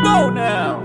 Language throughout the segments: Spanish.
go now.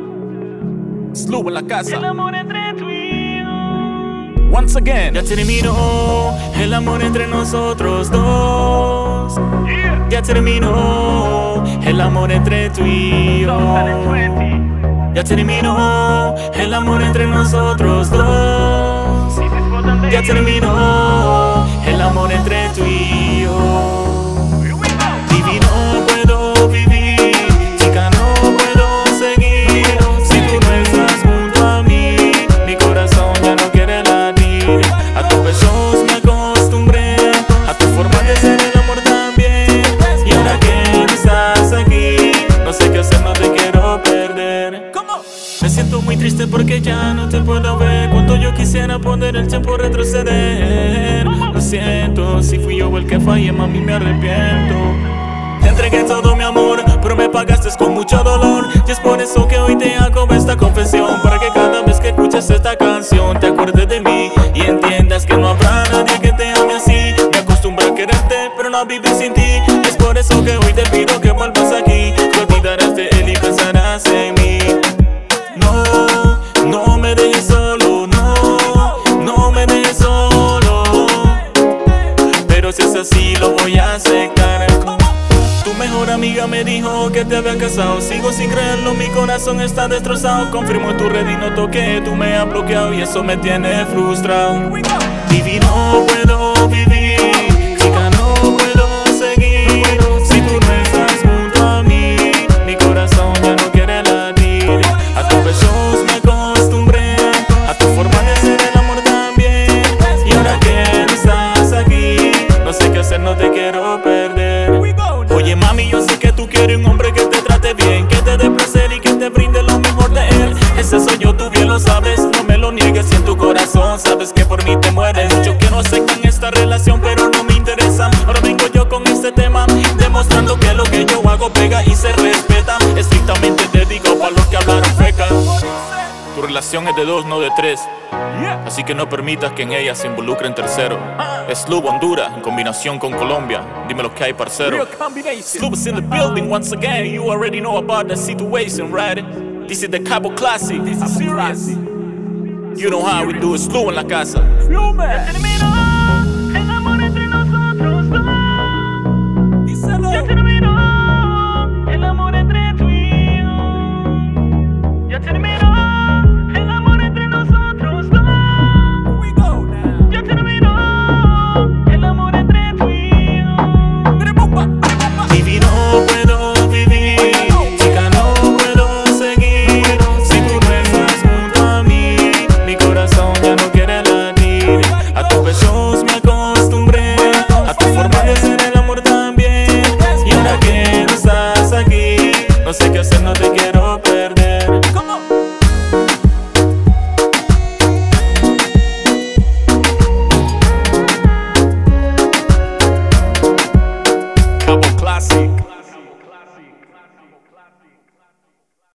Sloop en la casa. El amor entre tú y yo. Once again. Ya terminó el amor entre nosotros dos. Yeah. Ya terminó el amor entre tú y yo. 2020. Ya terminó el amor entre nosotros dos. This is for the ladies. Ya terminó el amor entre tú y yo. Here we go. Baby, no puedo vivir, chica, no puedo seguir. Si tú no estás junto a mí, mi corazón ya no quiere latir. A tus besos me acostumbré, a tu forma de ser el amor también. Y ahora que no estás aquí, no sé qué hacer, no te quiero perder. Me siento muy triste porque ya no te puedo ver. Cuando yo quisiera poder el tiempo retroceder. Lo siento, si fui yo el que fallé, mami, me arrepiento. Te entregué todo mi amor, pero me pagaste con mucho dolor. Y es por eso que hoy te hago esta confesión, para que cada vez que escuches esta canción te acuerdes de mí y entiendas que no habrá nadie que te ame así. Me acostumbré a quererte, pero no a vivir sin ti. Y es por eso que hoy te pido que vuelvas aquí. Te olvidarás de él y pensarás en mí. No, no me dejes solo, no me dejes solo. Pero si es así lo voy a aceptar. Tu mejor amiga me dijo que te había casado. Sigo sin creerlo, mi corazón está destrozado. Confirmo en tu red y noto que tú me has bloqueado y eso me tiene frustrado. Baby, no puedo vivir, chica, no puedo seguir. Si tú no estás junto a mí, mi corazón ya no quiere latir. A tus besos me acostumbré, a tu forma de ser el amor también. Y ahora que no estás aquí, no sé qué hacer, no te quiero perder. Oye mami, yo sé que tú quieres un hombre que te trate bien, que te dé placer y que te brinde lo mejor de él. Ese soy yo, tú bien lo sabes, no me lo niegues. Y en tu corazón sabes que por mí te mueres. Muchos que no aceptan esta relación, pero no me interesan. Ahora vengo yo con este tema, demostrando que lo que yo hago pega y se respeta. Estrictamente te digo para los que hablaron feca. Tu relación es de dos, no de tres. Así que no permitas que en ella se involucren terceros. Sloop Honduras en combinación con Colombia. Dime lo que hay, parcero. Real combination. Sloop's in the building once again. You already know about the situation, right? This is the Cabo Classic. This is serious. You know how we do it. Sloop en la casa. Sloop man. Terminó el amor entre nosotros dos. Díselo. Ya terminó.